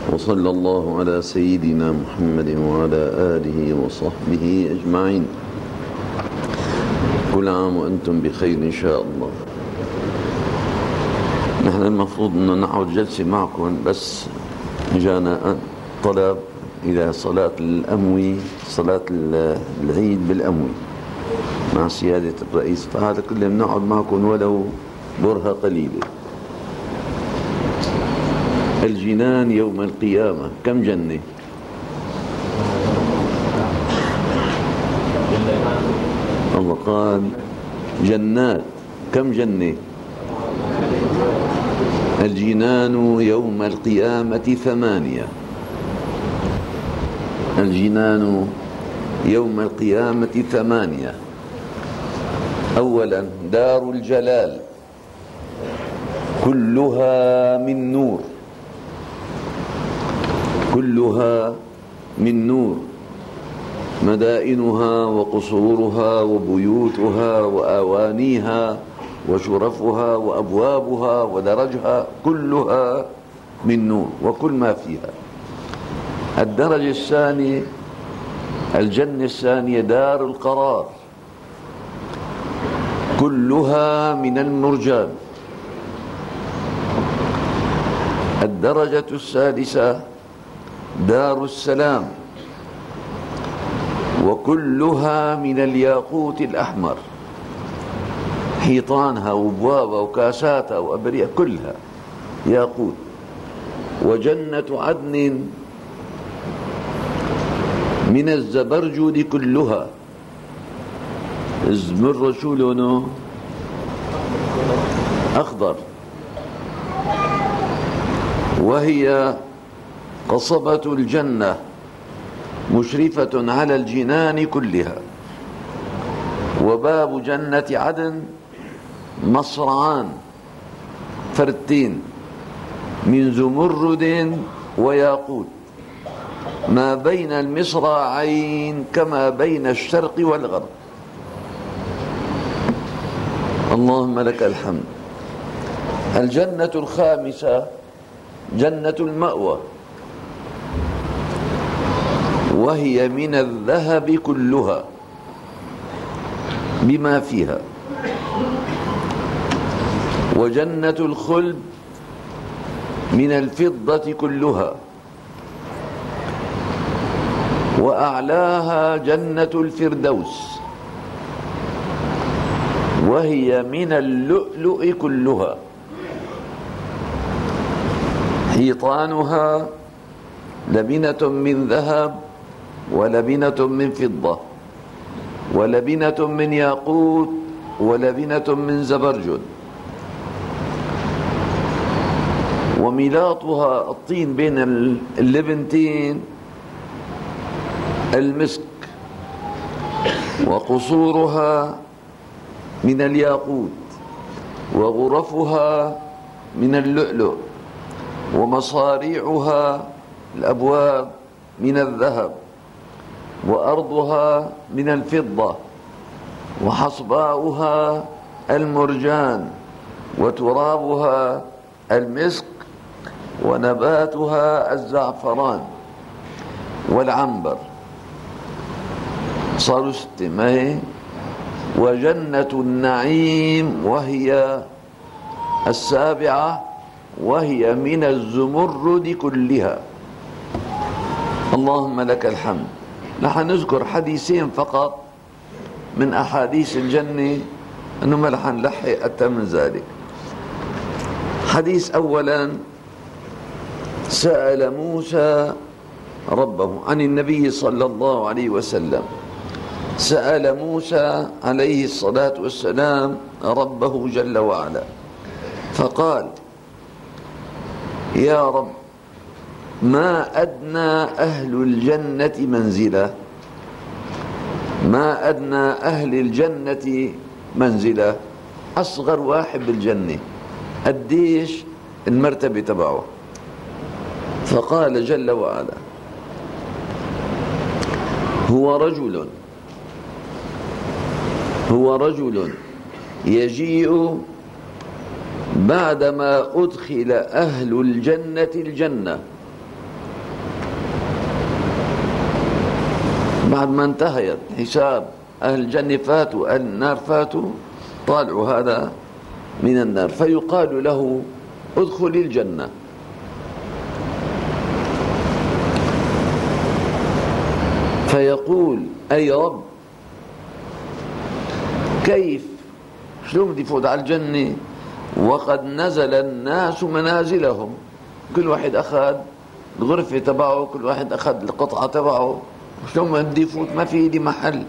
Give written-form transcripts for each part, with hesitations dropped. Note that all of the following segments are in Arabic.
وصلى الله على سيدنا محمد وعلى آله وصحبه أجمعين. كل عام وأنتم بخير إن شاء الله. نحن المفروض أنه نقعد جلسة معكم، بس جانا طلب إلى صلاة الأموي، صلاة العيد بالأموي مع سيادة الرئيس، فهذا كله بنقعد معكم ولو برهة قليلة. الجنان يوم القيامة كم جنة؟ الله قال جنات، كم جنة؟ الجنان يوم القيامة 8. الجنان يوم القيامة 8. أولا دار الجلال كلها من نور، كلها من نور، مدائنها وقصورها وبيوتها وآوانيها وشرفها وأبوابها ودرجها كلها من نور وكل ما فيها. الدرجة الثانية، الجنة الثانية دار القرار كلها من المرجان. الدرجة الثالثة دار السلام وكلها من الياقوت الأحمر، حيطانها وابوابها وكاساتها وأبريها كلها ياقوت. وجنة عدن من الزبرجد كلها، الزمرد شو لونه؟ أخضر، وهي قصبة الجنة مشرفة على الجنان كلها. وباب جنة عدن مصرعان، فرتين من زمرد وياقوت، ما بين المصراعين كما بين الشرق والغرب. اللهم لك الحمد. الجنة الخامسة جنة المأوى، وهي من الذهب كلها بما فيها. وجنة الخلد من الفضة كلها، وأعلاها جنة الفردوس، وهي من اللؤلؤ كلها، حيطانها لبنة من ذهب ولبنة من فضة ولبنة من ياقوت ولبنة من زبرجد. وميلاطها الطين بين اللبنتين المسك. وقصورها من الياقوت وغرفها من اللؤلؤ، ومصاريعها الأبواب من الذهب، وأرضها من الفضة، وحصباؤها المرجان، وترابها المسك، ونباتها الزعفران والعنبر. صاروا 6 ما هي. وجنة النعيم وهي السابعة، وهي من الزمرد كلها. اللهم لك الحمد. نحن نذكر حديثين فقط من أحاديث الجنة، أنه ما رح نلحق أكثر من ذلك. حديث أولا، سأل موسى ربه عن النبي صلى الله عليه وسلم. سأل موسى عليه الصلاة والسلام ربه جل وعلا فقال: يا رب، ما أدنى أهل الجنة منزلة؟ ما أدنى أهل الجنة منزلة؟ أصغر واحد بالجنة قديش المرتبة تبعه؟ فقال جل وعلا: هو رجل يجيء بعدما أدخل أهل الجنة الجنة بعد ما انتهيت حساب أهل الجنة فاتوا أهل النار فاتوا، طالعوا هذا من النار، فيقال له ادخل الجنة. فيقول أي رب كيف، شلون بدي فوت على الجنة وقد نزل الناس منازلهم، كل واحد أخذ الغرفة تبعه، كل واحد أخذ القطعة تبعه، شلون بدي فوت، ما في إيدي محل.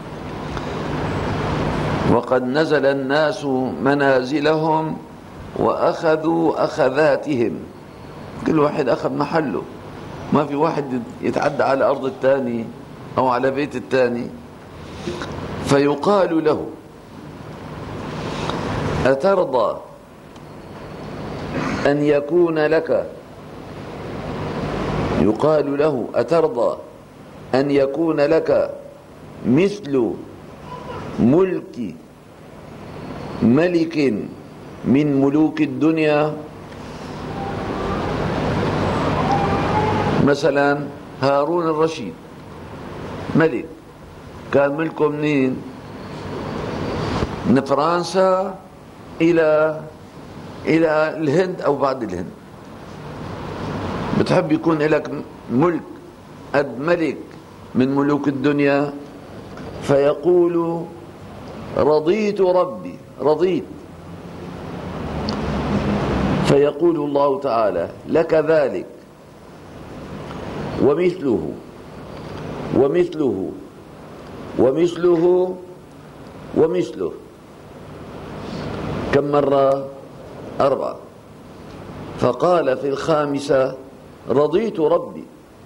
وقد نزل الناس منازلهم وأخذوا أخذاتهم، كل واحد أخذ محله، ما في واحد يتعدى على أرض الثاني أو على بيت الثاني. فيقال له أترضى أن يكون لك، يقال له أترضى أن يكون لك مثل ملك ملك من ملوك الدنيا؟ مثلا هارون الرشيد ملك، كان ملكه منين؟ من فرنسا إلى الهند أو بعد الهند. بتحب يكون لك ملك قد ملك من ملوك الدنيا؟ فيقول رضيت ربي، رضيت. فيقول الله تعالى لك ذلك ومثله ومثله ومثله ومثله. كم مرة؟ 4. فقال في الخامسة رضيت ربي،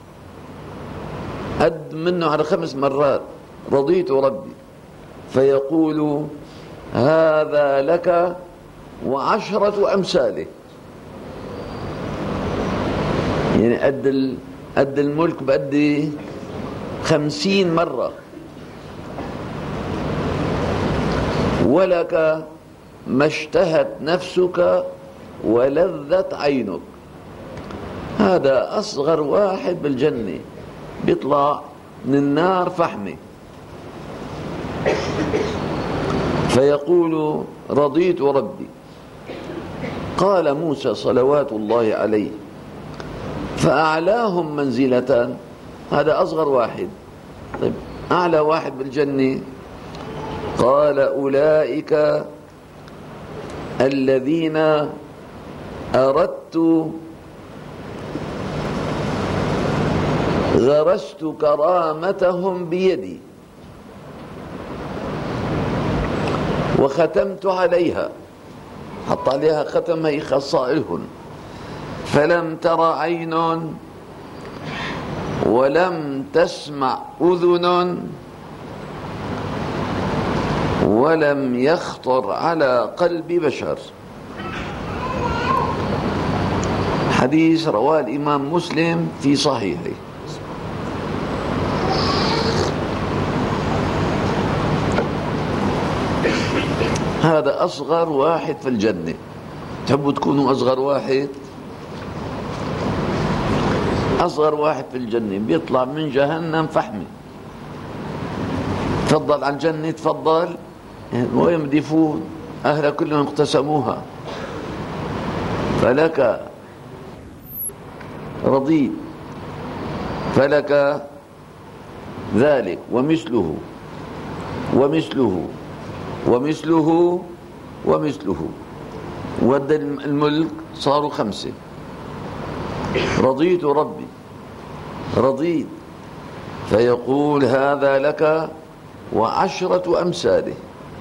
قد منه على 5 مرات رضيت ربي. فيقول هذا لك و10 أمثاله، يعني قد الملك بقد 50 مرة. ولك ما اشتهت نفسك ولذت عينك. هذا أصغر واحد بالجنة، بيطلع من النار فحمة. فيقول رضيت ربي. قال موسى صلوات الله عليه فأعلاهم منزلة، هذا أصغر واحد. طيب أعلى واحد بالجنة؟ قال أولئك الذين أردت غرست كرامتهم بيدي وختمت عليها، حط عليها ختم، هي خصائلهن، فلم تر عين ولم تسمع أذن ولم يخطر على قلب بشر. حديث رواه الإمام مسلم في صحيحه. هذا أصغر واحد في الجنة. تحبوا تكونوا أصغر واحد؟ أصغر واحد في الجنة بيطلع من جهنم فحمة. تفضل عن الجنة، تفضل، وين بدي يفوت؟ أهلها كلهم اقتسموها. فلك رضيت، فلك ذلك ومثله ومثله ومثله ومثله. ود الملك صاروا 5. رضيت ربي، رضيت. فيقول هذا لك و10 أمثاله،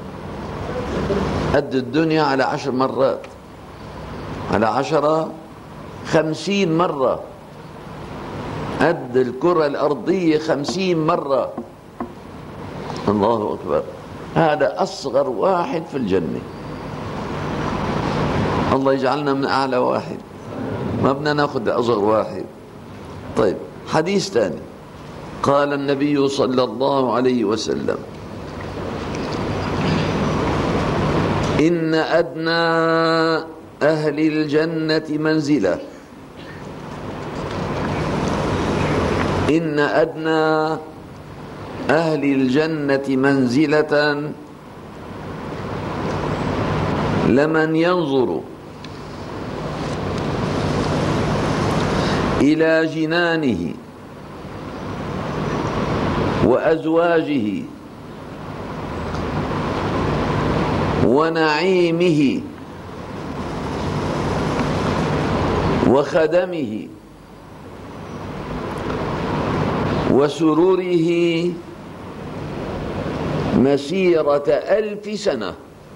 قد الدنيا على 10 مرات، على 10 50 مرة، قد الكرة الأرضية 50 مرة. الله أكبر. هذا أصغر واحد في الجنة. الله يجعلنا من أعلى واحد، ما بدنا ناخذ أصغر واحد. طيب حديث ثاني، قال النبي صلى الله عليه وسلم إن أدنى أهل الجنة منزلة، إن أدنى أهل الجنة منزلة لمن ينظر إلى جنانه وأزواجه ونعيمه وخدمه وسروره مسيرة 1000 سنة.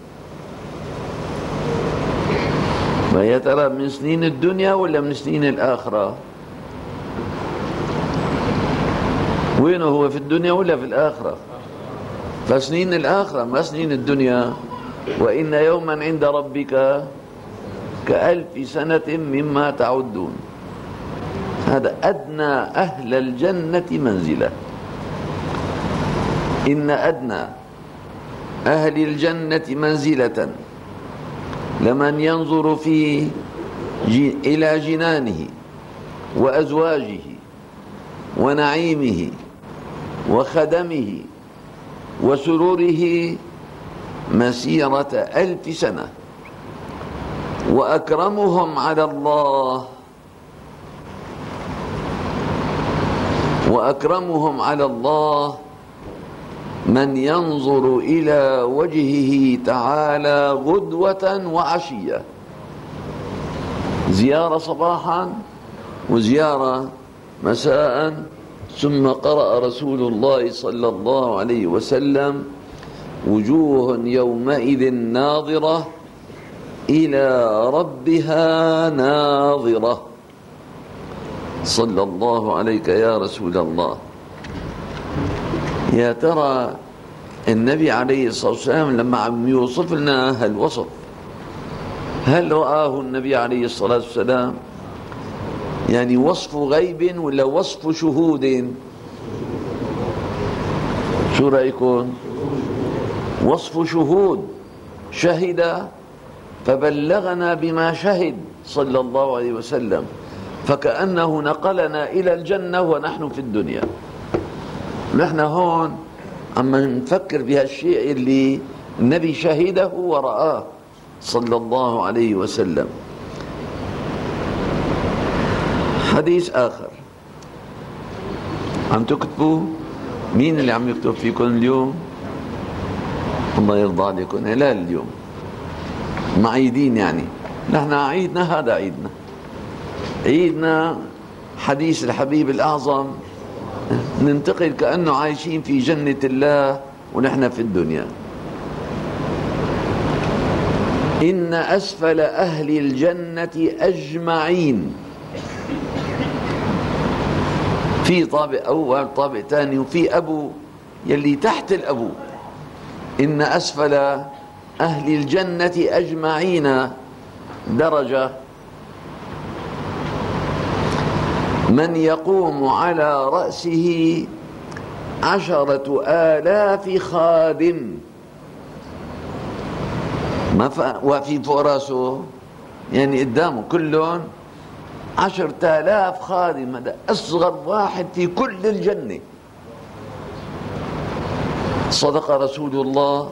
ويا ترى من سنين الدنيا ولا من سنين الآخرة؟ وينه هو، في الدنيا ولا في الآخرة؟ فسنين الآخرة ما سنين الدنيا. وإن يوما عند ربك ك1000 سنة مما تعدون. هذا أدنى أهل الجنة منزلة. إن أدنى أهل الجنة منزلة لمن ينظر إلى جنانه وأزواجه ونعيمه وخدمه وسروره مسيرة 1000 سنة. وأكرمهم على الله من ينظر إلى وجهه تعالى غدوة وعشية، زيارة صباحا وزيارة مساء. ثم قرأ رسول الله صلى الله عليه وسلم: وجوه يومئذ ناظرة إلى ربها ناظرة. صلى الله عليك يا رسول الله. يا ترى النبي عليه الصلاة والسلام لما عم يوصف لنا هالوصف، هل رآه النبي عليه الصلاة والسلام؟ يعني وصف غيب ولا وصف شهود؟ شو رأيكم؟ وصف شهود، شهد فبلغنا بما شهد صلى الله عليه وسلم، فكأنه نقلنا إلى الجنة ونحن في الدنيا. نحن هون عم نفكر بهالشيء اللي النبي شهده ورآه صلى الله عليه وسلم. حديث آخر عم تكتبوا. مين اللي عم يكتب فيكم اليوم؟ الله يرضى عليكم. لا اليوم معيدين، يعني نحن عيدنا، هذا عيدنا حديث الحبيب الأعظم، ننتقل كأنه عايشين في جنة الله ونحن في الدنيا. إن أسفل أهل الجنة أجمعين، في طابق أول طابق ثاني وفي أبو يلي تحت الأبو. إن أسفل أهل الجنة أجمعين درجة من يقوم على رأسه 10,000 خادم. وفي فوق راسه يعني قدامه كلهم 10,000 خادم. هذا أصغر واحد في كل الجنة. صدق رسول الله.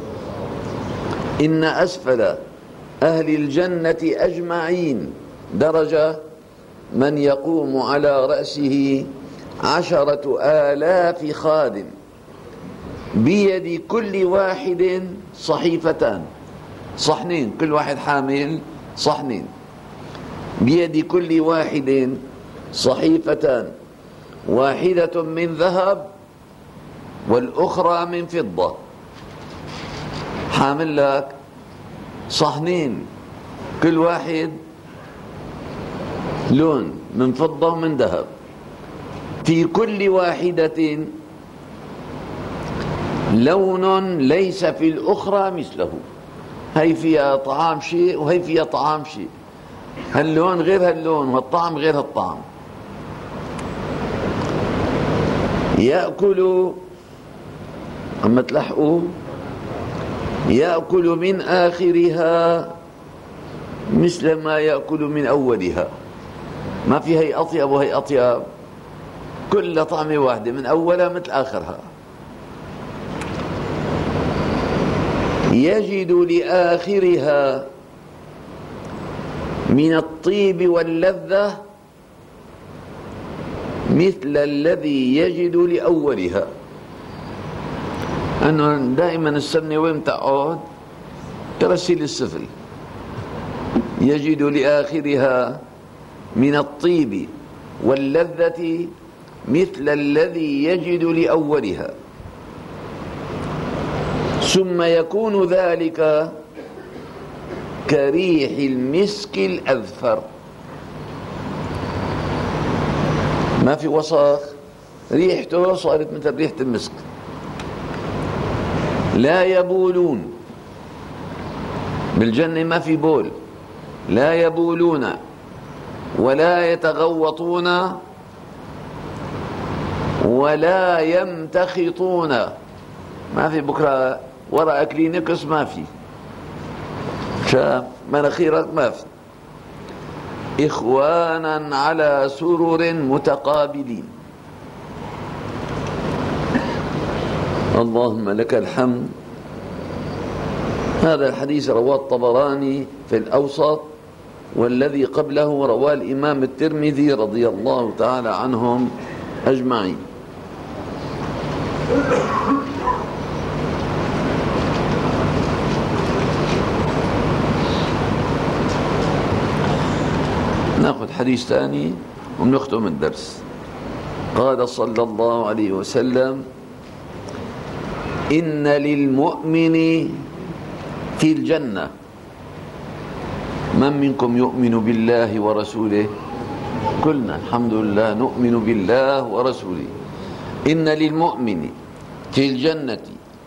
إن أسفل أهل الجنة أجمعين درجة من يقوم على رأسه 10,000 خادم، بيد كل واحد صحيفتان، صحنين، كل واحد حامل صحنين. بيد كل واحد صحيفتان، واحدة من ذهب والأخرى من فضة. حامل لك صحنين، كل واحد لون من فضة ومن ذهب، في كل واحدة لون ليس في الأخرى مثله. هي فيها طعام شيء وهي فيها طعام شيء، هاللون غير هاللون والطعم غير هالطعم. يأكل، أما تلحقوا، يأكل من آخرها مثل ما يأكل من أولها. ما في هي أطيب وهي أطيب، كل طعمة واحدة من أولها مثل آخرها. يجد لآخرها من الطيب واللذة مثل الذي يجد لأولها. أنه دائما السمنة وين تقعد؟ كرسيل السفل. يجد لآخرها من الطيب واللذة مثل الذي يجد لأولها، ثم يكون ذلك كريح المسك الأذفر. ما في وصف، ريحته صارت مثل ريحة المسك. لا يبولون، بالجنة ما في بول، لا يبولون ولا يتغوطون ولا يمتخطون. ما في بكرة ورقة كلينكس، ما في شاف مناخيرك، ما في. إخوانا على سرر متقابلين. اللهم لك الحمد. هذا الحديث رواه الطبراني في الأوسط، والذي قبله رواه الإمام الترمذي رضي الله تعالى عنهم أجمعين. ناخذ حديث ثاني ونختم الدرس. قال صلى الله عليه وسلم: إن للمؤمن في الجنة. من منكم يؤمن بالله ورسوله؟ كلنا الحمد لله نؤمن بالله ورسوله. إن للمؤمن في الجنة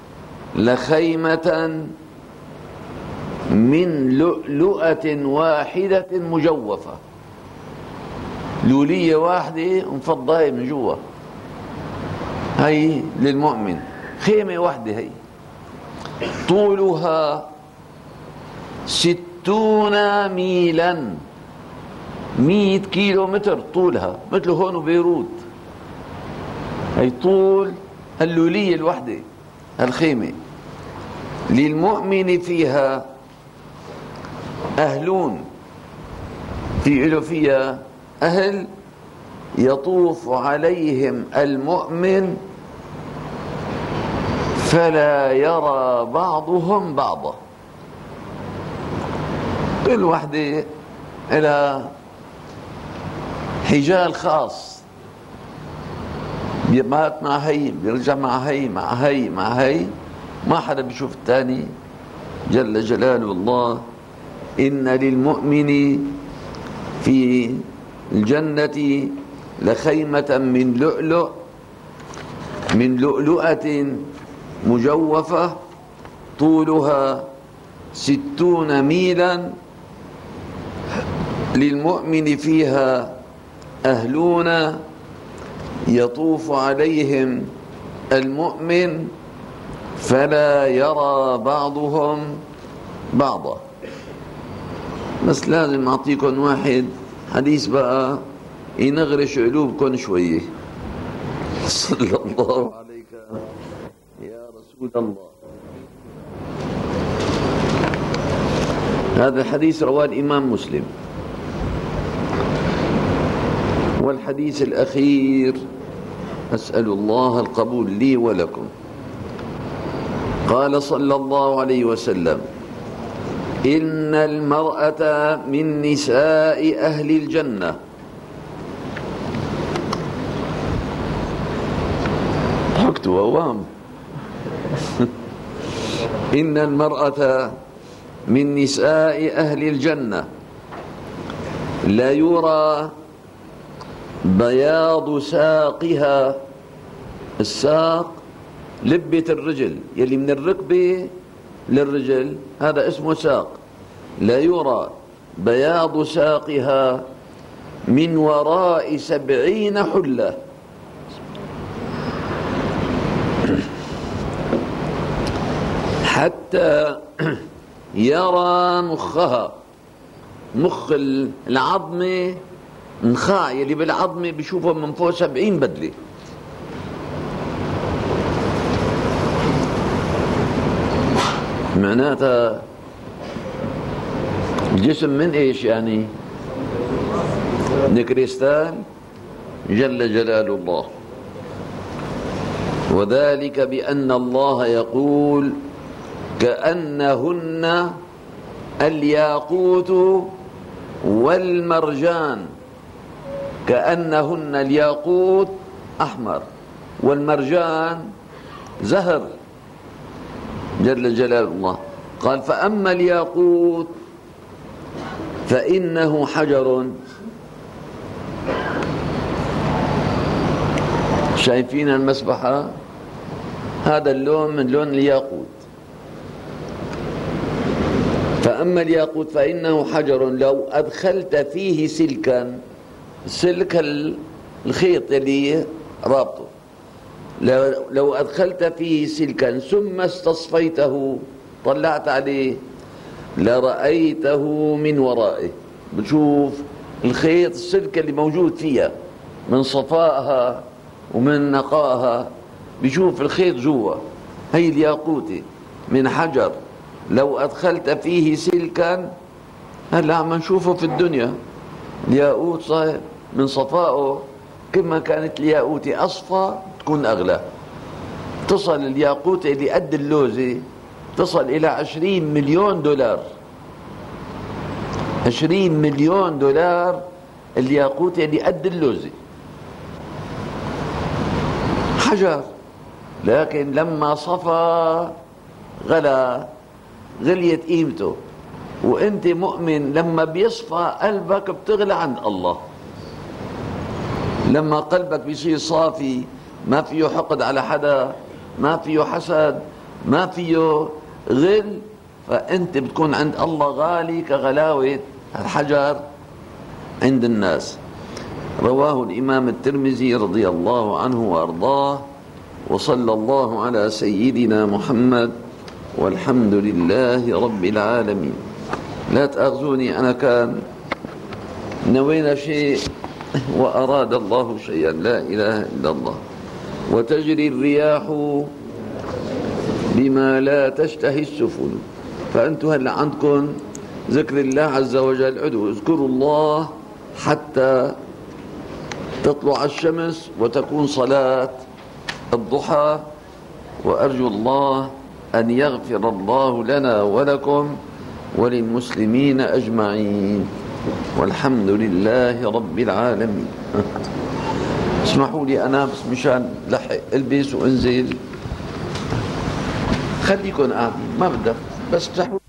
لخيمة من لؤلؤة واحدة مجوفة. لولية واحدة مفضية من جوا، هي للمؤمن خيمة واحدة. هي طولها 60 ميلا، 100 كيلو متر طولها، مثل هون بيروت. هي طول اللولية الوحدة، الخيمة. للمؤمن فيها أهلون، فيها أهل يطوف عليهم المؤمن فلا يرى بعضهم بعضا. كل وحدة إلى حجال خاص، بيمات مع هي، بيرجع مع هي، مع هي، مع هي، ما حدا بيشوف الثاني جل جلاله الله. إن للمؤمن في الجنة لخيمة من لؤلؤة مجوفة طولها 60 ميلا. للمؤمن فيها أهلون يطوف عليهم المؤمن فلا يرى بعضهم بعضا. بس لازم أعطيكم واحد حديث بقى ينغرش قلوبكم شوية. صلى الله عليك يا رسول الله. هذا الحديث رواه الإمام مسلم. والحديث الأخير أسأل الله القبول لي ولكم. قال صلى الله عليه وسلم: إن المرأة من نساء أهل الجنة. ضحكت ووام. إن المرأة من نساء أهل الجنة لا يرى بياض ساقها. الساق لبة الرجل يلي من الركبة للرجل، هذا اسمه ساق. لا يرى بياض ساقها من وراء 70 حلة. حتى يرى مخها، مخ العظمة، نخاع يلي بالعظمة بيشوفه من فوق 70 بدلة. معناتها الجسم من ايش يعني؟ من كريستال جل جلال الله. وذلك بأن الله يقول كأنهن الياقوت والمرجان. كأنهن الياقوت أحمر والمرجان زهر جل جلال الله. قال فأما الياقوت فإنه حجر. شايفين المسبحة؟ هذا اللون من لون الياقوت. فأما الياقوت فإنه حجر لو أدخلت فيه سلكا، سلك الخيط اللي رابطه، لو أدخلت فيه سلكا ثم استصفيته طلعت عليه لرأيته من ورائه. بتشوف الخيط السلك اللي موجود فيها من صفائها ومن نقائها، بيشوف الخيط جوا. هي الياقوتة من حجر لو أدخلت فيه سلكا. هلا عم نشوفه في الدنيا الياقوت صاير من صفائه، كما كانت الياقوتة أصفى تكون أغلى. تصل الياقوتة اللي قد اللوزة تصل إلى 20 مليون دولار. 20 مليون دولار الياقوتة اللي قد اللوزة، حجر. لكن لما صفى غليت قيمته. وانت مؤمن لما بيصفى قلبك بتغلى عند الله. لما قلبك بيصير صافي ما فيه حقد على حدا، ما فيه حسد، ما فيه غل، فانت بتكون عند الله غالي كغلاوة الحجر عند الناس. رواه الإمام الترمذي رضي الله عنه وأرضاه. وصلى الله على سيدنا محمد والحمد لله رب العالمين. لا تأخذوني، أنا كان نوينا شيء وأراد الله شيئا، لا إله إلا الله. وتجري الرياح بما لا تشتهي السفن. فأنتم هلا عندكم ذكر الله عز وجل، ادعوا اذكروا الله حتى تطلع الشمس وتكون صلاة الضحى. وأرجو الله أن يغفر الله لنا ولكم وللمسلمين أجمعين، والحمد لله رب العالمين. اسمحوا لي أنا بس مشان لحق البس وانزل. خليكن قاعدين ما بدك، بس